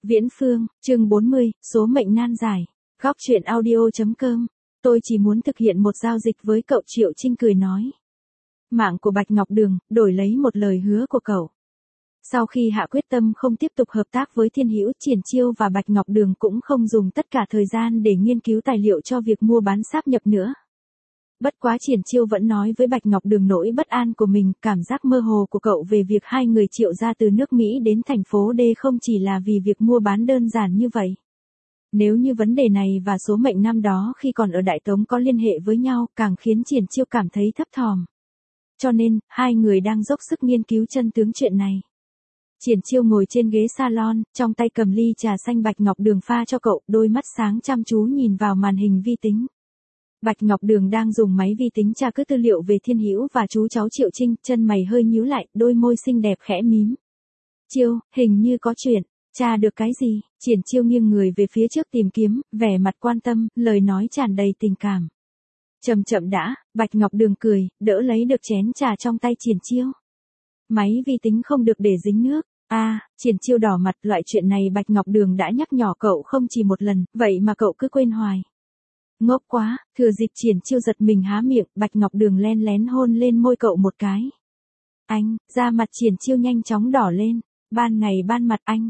Viễn Phương, chương 40, số mệnh nan giải. Góc truyện audio.com. Tôi chỉ muốn thực hiện một giao dịch với cậu, Triệu Trinh cười nói. Mạng của Bạch Ngọc Đường, đổi lấy một lời hứa của cậu. Sau khi hạ quyết tâm không tiếp tục hợp tác với Thiên Hữu, Triển Chiêu và Bạch Ngọc Đường cũng không dùng tất cả thời gian để nghiên cứu tài liệu cho việc mua bán sáp nhập nữa. Bất quá Triển Chiêu vẫn nói với Bạch Ngọc Đường nỗi bất an của mình, cảm giác mơ hồ của cậu về việc hai người Triệu ra từ nước Mỹ đến thành phố D không chỉ là vì việc mua bán đơn giản như vậy. Nếu như vấn đề này và số mệnh năm đó khi còn ở Đại Tống có liên hệ với nhau, càng khiến Triển Chiêu cảm thấy thấp thỏm. Cho nên, hai người đang dốc sức nghiên cứu chân tướng chuyện này. Triển Chiêu ngồi trên ghế salon, trong tay cầm ly trà xanh Bạch Ngọc Đường pha cho cậu, đôi mắt sáng chăm chú nhìn vào màn hình vi tính. Bạch Ngọc Đường đang dùng máy vi tính tra cứ tư liệu về Thiên Hữu và chú cháu Triệu Trinh, chân mày hơi nhíu lại, đôi môi xinh đẹp khẽ mím. Chiêu, hình như có chuyện, tra được cái gì? Triển Chiêu nghiêng người về phía trước tìm kiếm, vẻ mặt quan tâm, lời nói tràn đầy tình cảm. Chậm chậm đã, Bạch Ngọc Đường cười, đỡ lấy được chén trà trong tay Triển Chiêu. Máy vi tính không được để dính nước. Triển Chiêu đỏ mặt, loại chuyện này Bạch Ngọc Đường đã nhắc nhở cậu không chỉ một lần, vậy mà cậu cứ quên hoài. Ngốc quá, thừa dịp Triển Chiêu giật mình há miệng, Bạch Ngọc Đường len lén hôn lên môi cậu một cái. Anh, da mặt Triển Chiêu nhanh chóng đỏ lên. Ban ngày ban mặt anh,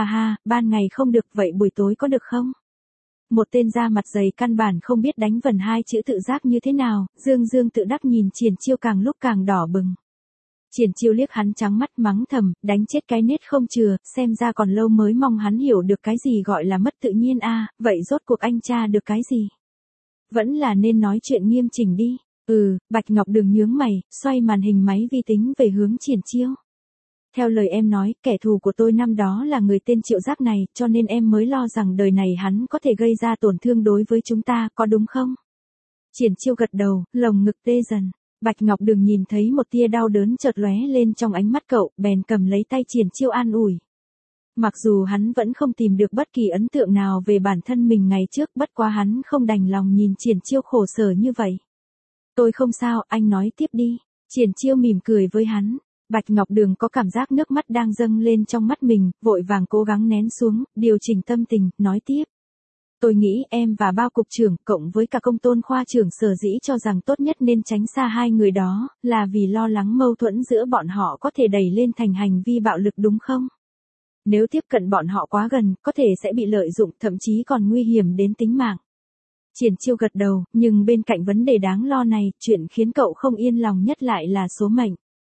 ban ngày không được, vậy buổi tối có được không? Một tên da mặt dày căn bản không biết đánh vần hai chữ tự giác như thế nào, dương tự đắc nhìn Triển Chiêu càng lúc càng đỏ bừng. Triển Chiêu liếc hắn trắng mắt mắng thầm, đánh chết cái nết không chừa, xem ra còn lâu mới mong hắn hiểu được cái gì gọi là mất tự nhiên vậy rốt cuộc anh tra được cái gì? Vẫn là nên nói chuyện nghiêm chỉnh đi. Bạch Ngọc Đường nhướng mày, xoay màn hình máy vi tính về hướng Triển Chiêu. Theo lời em nói, kẻ thù của tôi năm đó là người tên Triệu Giác này, cho nên em mới lo rằng đời này hắn có thể gây ra tổn thương đối với chúng ta, có đúng không? Triển Chiêu gật đầu, lồng ngực tê dần. Bạch Ngọc Đường nhìn thấy một tia đau đớn chợt lóe lên trong ánh mắt cậu, bèn cầm lấy tay Triển Chiêu an ủi. Mặc dù hắn vẫn không tìm được bất kỳ ấn tượng nào về bản thân mình ngày trước, bất quá hắn không đành lòng nhìn Triển Chiêu khổ sở như vậy. Tôi không sao, anh nói tiếp đi. Triển Chiêu mỉm cười với hắn. Bạch Ngọc Đường có cảm giác nước mắt đang dâng lên trong mắt mình, vội vàng cố gắng nén xuống, điều chỉnh tâm tình, nói tiếp. Tôi nghĩ em và bao cục trưởng, cộng với cả công tôn khoa trưởng sở dĩ cho rằng tốt nhất nên tránh xa hai người đó, là vì lo lắng mâu thuẫn giữa bọn họ có thể đẩy lên thành hành vi bạo lực đúng không? Nếu tiếp cận bọn họ quá gần, có thể sẽ bị lợi dụng, thậm chí còn nguy hiểm đến tính mạng. Triển Chiêu gật đầu, nhưng bên cạnh vấn đề đáng lo này, chuyện khiến cậu không yên lòng nhất lại là số mệnh.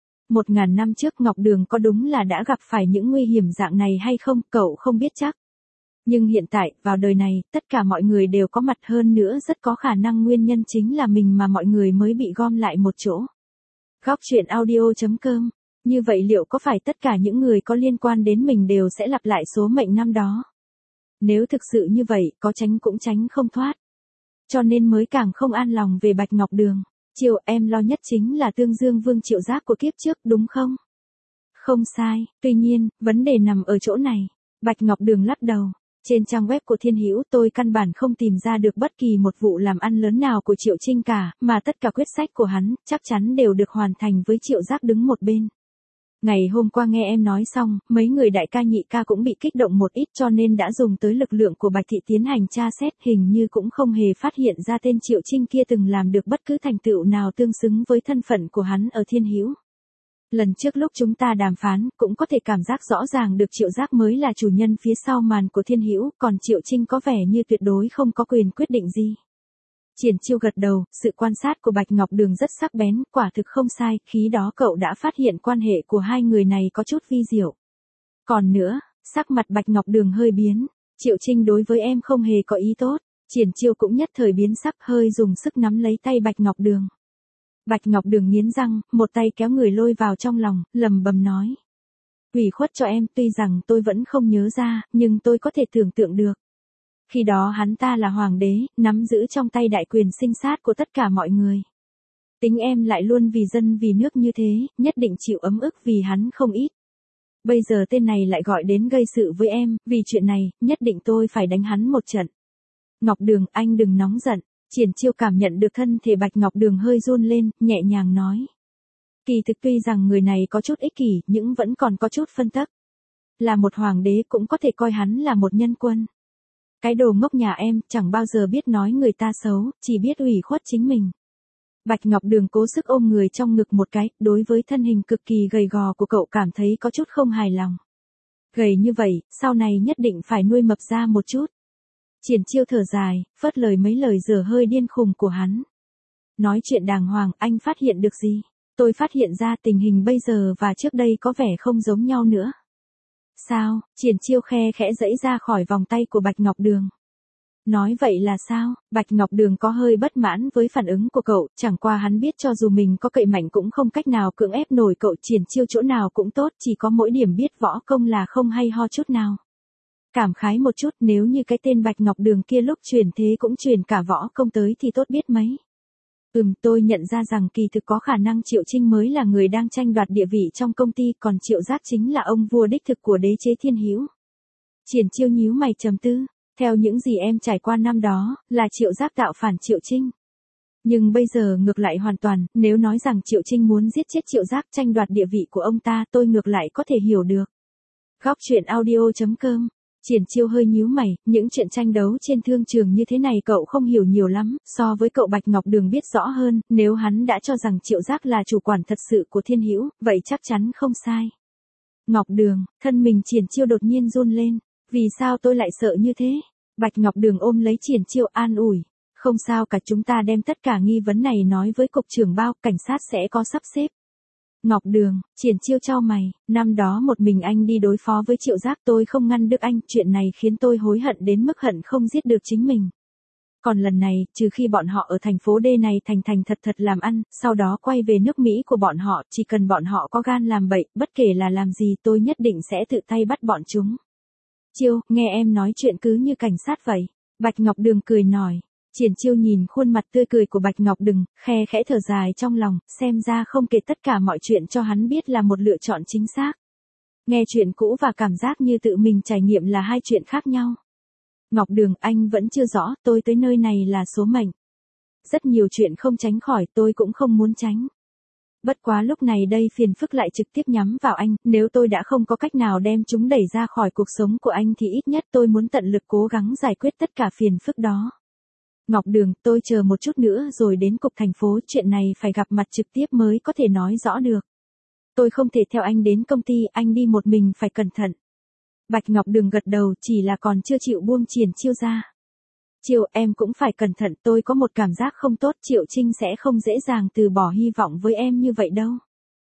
1000 năm trước Ngọc Đường có đúng là đã gặp phải những nguy hiểm dạng này hay không, cậu không biết chắc. Nhưng hiện tại, vào đời này, tất cả mọi người đều có mặt, hơn nữa rất có khả năng nguyên nhân chính là mình mà mọi người mới bị gom lại một chỗ. Góc truyện audio.com. Như vậy liệu có phải tất cả những người có liên quan đến mình đều sẽ lặp lại số mệnh năm đó? Nếu thực sự như vậy, có tránh cũng tránh không thoát. Cho nên mới càng không an lòng về Bạch Ngọc Đường. Chiêu, em lo nhất chính là Tương Dương Vương Triệu Giác của kiếp trước, đúng không? Không sai, tuy nhiên, vấn đề nằm ở chỗ này. Bạch Ngọc Đường lắc đầu. Trên trang web của Thiên Hữu tôi căn bản không tìm ra được bất kỳ một vụ làm ăn lớn nào của Triệu Trinh cả, mà tất cả quyết sách của hắn, chắc chắn đều được hoàn thành với Triệu Giác đứng một bên. Ngày hôm qua nghe em nói xong, mấy người đại ca nhị ca cũng bị kích động một ít cho nên đã dùng tới lực lượng của Bạch Thị tiến hành tra xét, hình như cũng không hề phát hiện ra tên Triệu Trinh kia từng làm được bất cứ thành tựu nào tương xứng với thân phận của hắn ở Thiên Hữu. Lần trước lúc chúng ta đàm phán, cũng có thể cảm giác rõ ràng được Triệu Giác mới là chủ nhân phía sau màn của Thiên Hữu, còn Triệu Trinh có vẻ như tuyệt đối không có quyền quyết định gì. Triển Chiêu gật đầu, sự quan sát của Bạch Ngọc Đường rất sắc bén, quả thực không sai, khi đó cậu đã phát hiện quan hệ của hai người này có chút vi diệu. Còn nữa, sắc mặt Bạch Ngọc Đường hơi biến, Triệu Trinh đối với em không hề có ý tốt. Triển Chiêu cũng nhất thời biến sắc, hơi dùng sức nắm lấy tay Bạch Ngọc Đường. Bạch Ngọc Đường nghiến răng, một tay kéo người lôi vào trong lòng, lầm bầm nói. Ủy khuất cho em, tuy rằng tôi vẫn không nhớ ra, nhưng tôi có thể tưởng tượng được. Khi đó hắn ta là hoàng đế, nắm giữ trong tay đại quyền sinh sát của tất cả mọi người. Tính em lại luôn vì dân vì nước như thế, nhất định chịu ấm ức vì hắn không ít. Bây giờ tên này lại gọi đến gây sự với em, vì chuyện này, nhất định tôi phải đánh hắn một trận. Ngọc Đường, anh đừng nóng giận. Triển Chiêu cảm nhận được thân thể Bạch Ngọc Đường hơi run lên, nhẹ nhàng nói. Kỳ thực tuy rằng người này có chút ích kỷ, nhưng vẫn còn có chút phân tắc. là một hoàng đế cũng có thể coi hắn là một nhân quân. Cái đồ ngốc nhà em, chẳng bao giờ biết nói người ta xấu, chỉ biết ủy khuất chính mình. Bạch Ngọc Đường cố sức ôm người trong ngực một cái, đối với thân hình cực kỳ gầy gò của cậu cảm thấy có chút không hài lòng. Gầy như vậy, sau này nhất định phải nuôi mập ra một chút. Triển Chiêu thở dài, phớt lời mấy lời dở hơi điên khùng của hắn. Nói chuyện đàng hoàng, anh phát hiện được gì? Tôi phát hiện ra tình hình bây giờ và trước đây có vẻ không giống nhau nữa. Sao? Triển Chiêu khe khẽ giãy ra khỏi vòng tay của Bạch Ngọc Đường. Nói vậy là sao? Bạch Ngọc Đường có hơi bất mãn với phản ứng của cậu, chẳng qua hắn biết cho dù mình có cậy mạnh cũng không cách nào cưỡng ép nổi cậu. Triển Chiêu chỗ nào cũng tốt, chỉ có mỗi điểm biết võ công là không hay ho chút nào. Cảm khái một chút, nếu như cái tên Bạch Ngọc Đường kia lúc truyền thế cũng truyền cả võ công tới thì tốt biết mấy. Tôi nhận ra rằng kỳ thực có khả năng Triệu Trinh mới là người đang tranh đoạt địa vị trong công ty, còn Triệu Giác chính là ông vua đích thực của đế chế Thiên Hữu. Triển Chiêu nhíu mày trầm tư, theo những gì em trải qua năm đó, là Triệu Giác tạo phản Triệu Trinh. Nhưng bây giờ ngược lại hoàn toàn, nếu nói rằng Triệu Trinh muốn giết chết Triệu Giác tranh đoạt địa vị của ông ta, tôi ngược lại có thể hiểu được. Góc truyện audio.com. Triển Chiêu hơi nhíu mày, những chuyện tranh đấu trên thương trường như thế này cậu không hiểu nhiều lắm, so với cậu Bạch Ngọc Đường biết rõ hơn, nếu hắn đã cho rằng Triệu Giác là chủ quản thật sự của Thiên Hữu, vậy chắc chắn không sai. Ngọc Đường, thân mình Triển Chiêu đột nhiên run lên, vì sao tôi lại sợ như thế? Bạch Ngọc Đường ôm lấy Triển Chiêu an ủi, không sao cả, chúng ta đem tất cả nghi vấn này nói với cục trưởng Bao, cảnh sát sẽ có sắp xếp. Ngọc Đường, Triển Chiêu chau mày, năm đó một mình anh đi đối phó với Triệu Giác, tôi không ngăn được anh, chuyện này khiến tôi hối hận đến mức hận không giết được chính mình. Còn lần này, trừ khi bọn họ ở thành phố D này thành thật thật làm ăn, sau đó quay về nước Mỹ của bọn họ, chỉ cần bọn họ có gan làm bậy, bất kể là làm gì tôi nhất định sẽ tự tay bắt bọn chúng. Chiêu, nghe em nói chuyện cứ như cảnh sát vậy. Bạch Ngọc Đường cười nói. Triển Chiêu nhìn khuôn mặt tươi cười của Bạch Ngọc Đường, khe khẽ thở dài trong lòng, xem ra không kể tất cả mọi chuyện cho hắn biết là một lựa chọn chính xác. Nghe chuyện cũ và cảm giác như tự mình trải nghiệm là hai chuyện khác nhau. Ngọc Đường, anh vẫn chưa rõ, tôi tới nơi này là số mệnh. Rất nhiều chuyện không tránh khỏi, tôi cũng không muốn tránh. Bất quá lúc này đây phiền phức lại trực tiếp nhắm vào anh, nếu tôi đã không có cách nào đem chúng đẩy ra khỏi cuộc sống của anh thì ít nhất tôi muốn tận lực cố gắng giải quyết tất cả phiền phức đó. Ngọc Đường, tôi chờ một chút nữa rồi đến cục thành phố, chuyện này phải gặp mặt trực tiếp mới có thể nói rõ được. Tôi không thể theo anh đến công ty, anh đi một mình phải cẩn thận. Bạch Ngọc Đường gật đầu, chỉ là còn chưa chịu buông Triển Chiêu ra. Chiêu, em cũng phải cẩn thận, tôi có một cảm giác không tốt, Triệu Trinh sẽ không dễ dàng từ bỏ hy vọng với em như vậy đâu.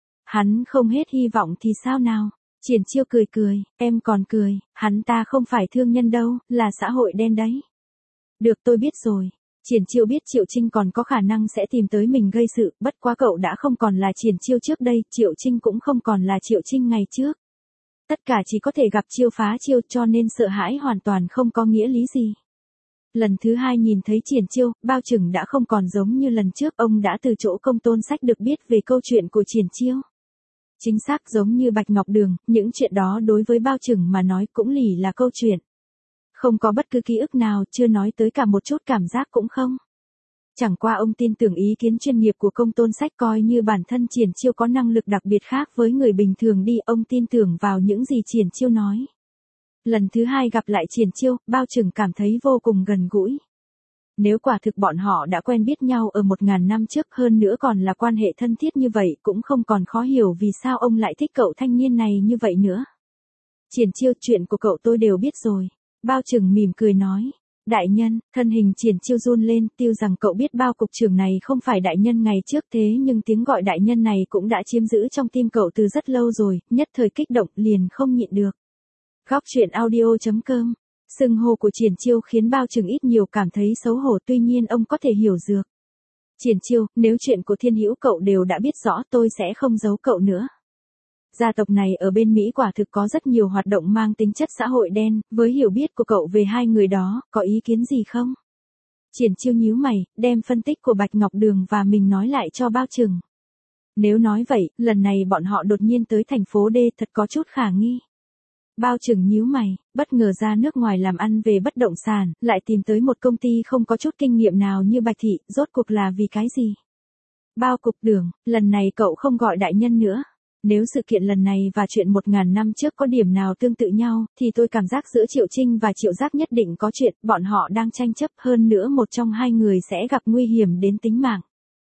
Hắn không hết hy vọng thì sao nào? Triển Chiêu cười, em còn cười, hắn ta không phải thương nhân đâu, là xã hội đen đấy. Được, tôi biết rồi. Triển Chiêu biết Triệu Trinh còn có khả năng sẽ tìm tới mình gây sự, bất quá cậu đã không còn là Triển Chiêu trước đây, Triệu Trinh cũng không còn là Triệu Trinh ngày trước. Tất cả chỉ có thể gặp chiêu phá chiêu, cho nên sợ hãi hoàn toàn không có nghĩa lý gì. Lần thứ hai nhìn thấy Triển Chiêu, Bao Trừng đã không còn giống như lần trước, ông đã từ chỗ Công Tôn Sách được biết về câu chuyện của Triển Chiêu. Chính xác giống như Bạch Ngọc Đường, những chuyện đó đối với Bao Trừng mà nói cũng lì là câu chuyện. Không có bất cứ ký ức nào, chưa nói tới cả một chút cảm giác cũng không. Chẳng qua ông tin tưởng ý kiến chuyên nghiệp của Công Tôn Sách, coi như bản thân Triển Chiêu có năng lực đặc biệt khác với người bình thường đi, ông tin tưởng vào những gì Triển Chiêu nói. Lần thứ hai gặp lại Triển Chiêu, Bao Trừng cảm thấy vô cùng gần gũi. Nếu quả thực bọn họ đã quen biết nhau ở 1000 năm trước, hơn nữa còn là quan hệ thân thiết như vậy, cũng không còn khó hiểu vì sao ông lại thích cậu thanh niên này như vậy nữa. Triển Chiêu, chuyện của cậu tôi đều biết rồi. Bao Trừng mỉm cười nói. Đại nhân, thân hình Triển Chiêu run lên, tiêu rằng cậu biết Bao cục trưởng này không phải đại nhân ngày trước, thế nhưng tiếng gọi đại nhân này cũng đã chiếm giữ trong tim cậu từ rất lâu rồi, nhất thời kích động liền không nhịn được. Góc truyện audio.com. Xưng hô của Triển Chiêu khiến Bao Trừng ít nhiều cảm thấy xấu hổ, tuy nhiên ông có thể hiểu được. Triển Chiêu, nếu chuyện của Thiên Hữu cậu đều đã biết rõ, tôi sẽ không giấu cậu nữa. Gia tộc này ở bên Mỹ quả thực có rất nhiều hoạt động mang tính chất xã hội đen, với hiểu biết của cậu về hai người đó, có ý kiến gì không? Triển Chiêu nhíu mày, đem phân tích của Bạch Ngọc Đường và mình nói lại cho Bao Trừng. Nếu nói vậy, lần này bọn họ đột nhiên tới thành phố D thật có chút khả nghi. Bao Trừng nhíu mày, bất ngờ ra nước ngoài làm ăn về bất động sản, lại tìm tới một công ty không có chút kinh nghiệm nào như Bạch Thị, rốt cuộc là vì cái gì? Bao cục trưởng, lần này cậu không gọi đại nhân nữa. Nếu sự kiện lần này và chuyện 1000 năm trước có điểm nào tương tự nhau, thì tôi cảm giác giữa Triệu Trinh và Triệu Giác nhất định có chuyện, bọn họ đang tranh chấp, hơn nữa một trong hai người sẽ gặp nguy hiểm đến tính mạng.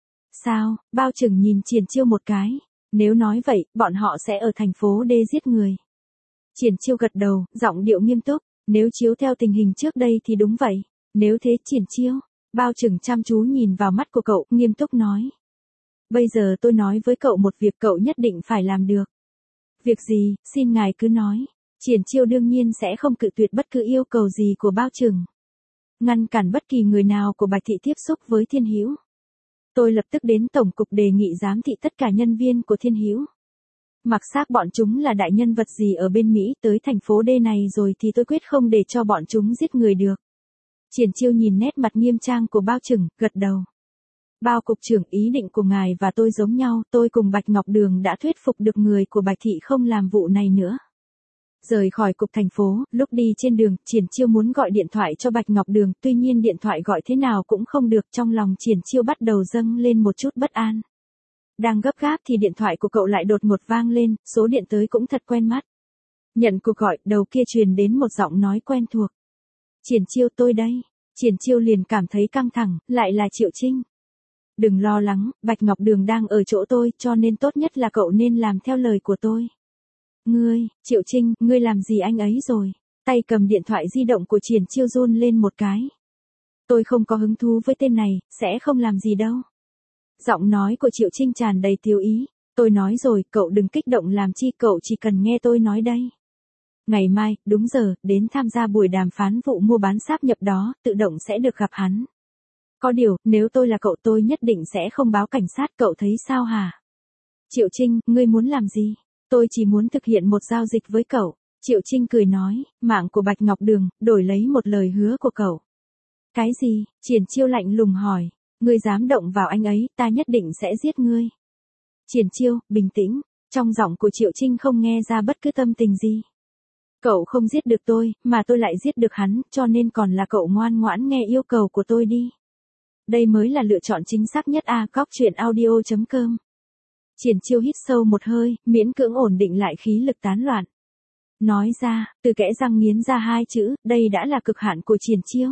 Sao? Bao Trừng nhìn Triển Chiêu một cái. Nếu nói vậy, bọn họ sẽ ở thành phố D giết người. Triển Chiêu gật đầu, giọng điệu nghiêm túc. Nếu chiếu theo tình hình trước đây thì đúng vậy. Nếu thế Triển Chiêu, Bao Trừng chăm chú nhìn vào mắt của cậu, nghiêm túc nói. Bây giờ tôi nói với cậu một việc cậu nhất định phải làm được. Việc gì, xin ngài cứ nói. Triển Chiêu đương nhiên sẽ không cự tuyệt bất cứ yêu cầu gì của Bao Trừng. Ngăn cản bất kỳ người nào của Bạch Thị tiếp xúc với Thiên Hữu. Tôi lập tức đến Tổng cục đề nghị giám thị tất cả nhân viên của Thiên Hữu. Mặc xác bọn chúng là đại nhân vật gì ở bên Mỹ tới thành phố D này rồi thì tôi quyết không để cho bọn chúng giết người được. Triển Chiêu nhìn nét mặt nghiêm trang của Bao Trừng, gật đầu. Bao cục trưởng, ý định của ngài và tôi giống nhau, tôi cùng Bạch Ngọc Đường đã thuyết phục được người của Bạch Thị không làm vụ này nữa. Rời khỏi cục thành phố, lúc đi trên đường, Triển Chiêu muốn gọi điện thoại cho Bạch Ngọc Đường, tuy nhiên điện thoại gọi thế nào cũng không được, trong lòng Triển Chiêu bắt đầu dâng lên một chút bất an. Đang gấp gáp thì điện thoại của cậu lại đột ngột vang lên, số điện tới cũng thật quen mắt. Nhận cuộc gọi, đầu kia truyền đến một giọng nói quen thuộc. Triển Chiêu, tôi đây. Triển Chiêu liền cảm thấy căng thẳng, lại là Triệu Trinh. Đừng lo lắng, Bạch Ngọc Đường đang ở chỗ tôi, cho nên tốt nhất là cậu nên làm theo lời của tôi. Ngươi, Triệu Trinh, ngươi làm gì anh ấy rồi? Tay cầm điện thoại di động của Triển Chiêu run lên một cái. Tôi không có hứng thú với tên này, sẽ không làm gì đâu. Giọng nói của Triệu Trinh tràn đầy tiêu ý. Tôi nói rồi, cậu đừng kích động làm chi, cậu chỉ cần nghe tôi nói đây. Ngày mai, đúng giờ, đến tham gia buổi đàm phán vụ mua bán sáp nhập đó, tự động sẽ được gặp hắn. Có điều, nếu tôi là cậu tôi nhất định sẽ không báo cảnh sát, cậu thấy sao hả? Triệu Trinh, ngươi muốn làm gì? Tôi chỉ muốn thực hiện một giao dịch với cậu. Triệu Trinh cười nói, mạng của Bạch Ngọc Đường, đổi lấy một lời hứa của cậu. Cái gì? Triển Chiêu lạnh lùng hỏi. Ngươi dám động vào anh ấy, ta nhất định sẽ giết ngươi. Triển Chiêu, bình tĩnh. Trong giọng của Triệu Trinh không nghe ra bất cứ tâm tình gì. Cậu không giết được tôi, mà tôi lại giết được hắn, cho nên còn là cậu ngoan ngoãn nghe yêu cầu của tôi đi. Đây mới là lựa chọn chính xác nhất a. Goctruyện.audio.com. Triển Chiêu hít sâu một hơi, miễn cưỡng ổn định lại khí lực tán loạn. Nói ra, từ kẽ răng nghiến ra hai chữ, đây đã là cực hạn của Triển Chiêu.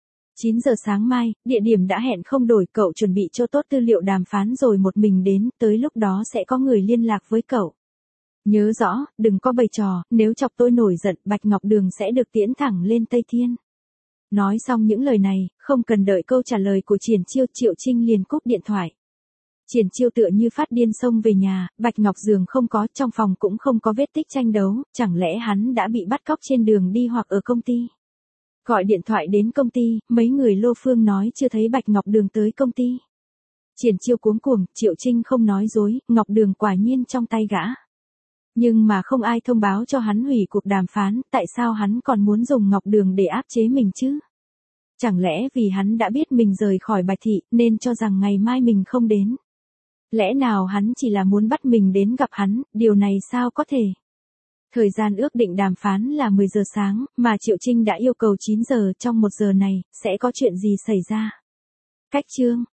9 giờ sáng mai, địa điểm đã hẹn không đổi, cậu chuẩn bị cho tốt tư liệu đàm phán rồi một mình đến, tới lúc đó sẽ có người liên lạc với cậu. Nhớ rõ, đừng có bày trò, nếu chọc tôi nổi giận, Bạch Ngọc Đường sẽ được tiễn thẳng lên Tây Thiên. Nói xong những lời này, không cần đợi câu trả lời của Triển Chiêu, Triệu Trinh liền cúp điện thoại. Triển Chiêu tựa như phát điên xông về nhà, Bạch Ngọc giường không có, trong phòng cũng không có vết tích tranh đấu, chẳng lẽ hắn đã bị bắt cóc trên đường đi hoặc ở công ty. Gọi điện thoại đến công ty, mấy người Lô Phương nói chưa thấy Bạch Ngọc Đường tới công ty. Triển Chiêu cuống cuồng, Triệu Trinh không nói dối, Ngọc Đường quả nhiên trong tay gã. Nhưng mà không ai thông báo cho hắn hủy cuộc đàm phán, tại sao hắn còn muốn dùng Ngọc Đường để áp chế mình chứ? Chẳng lẽ vì hắn đã biết mình rời khỏi Bạch Thị, nên cho rằng ngày mai mình không đến? Lẽ nào hắn chỉ là muốn bắt mình đến gặp hắn, điều này sao có thể? Thời gian ước định đàm phán là 10 giờ sáng, mà Triệu Trinh đã yêu cầu 9 giờ, trong 1 giờ này, sẽ có chuyện gì xảy ra? Cách chương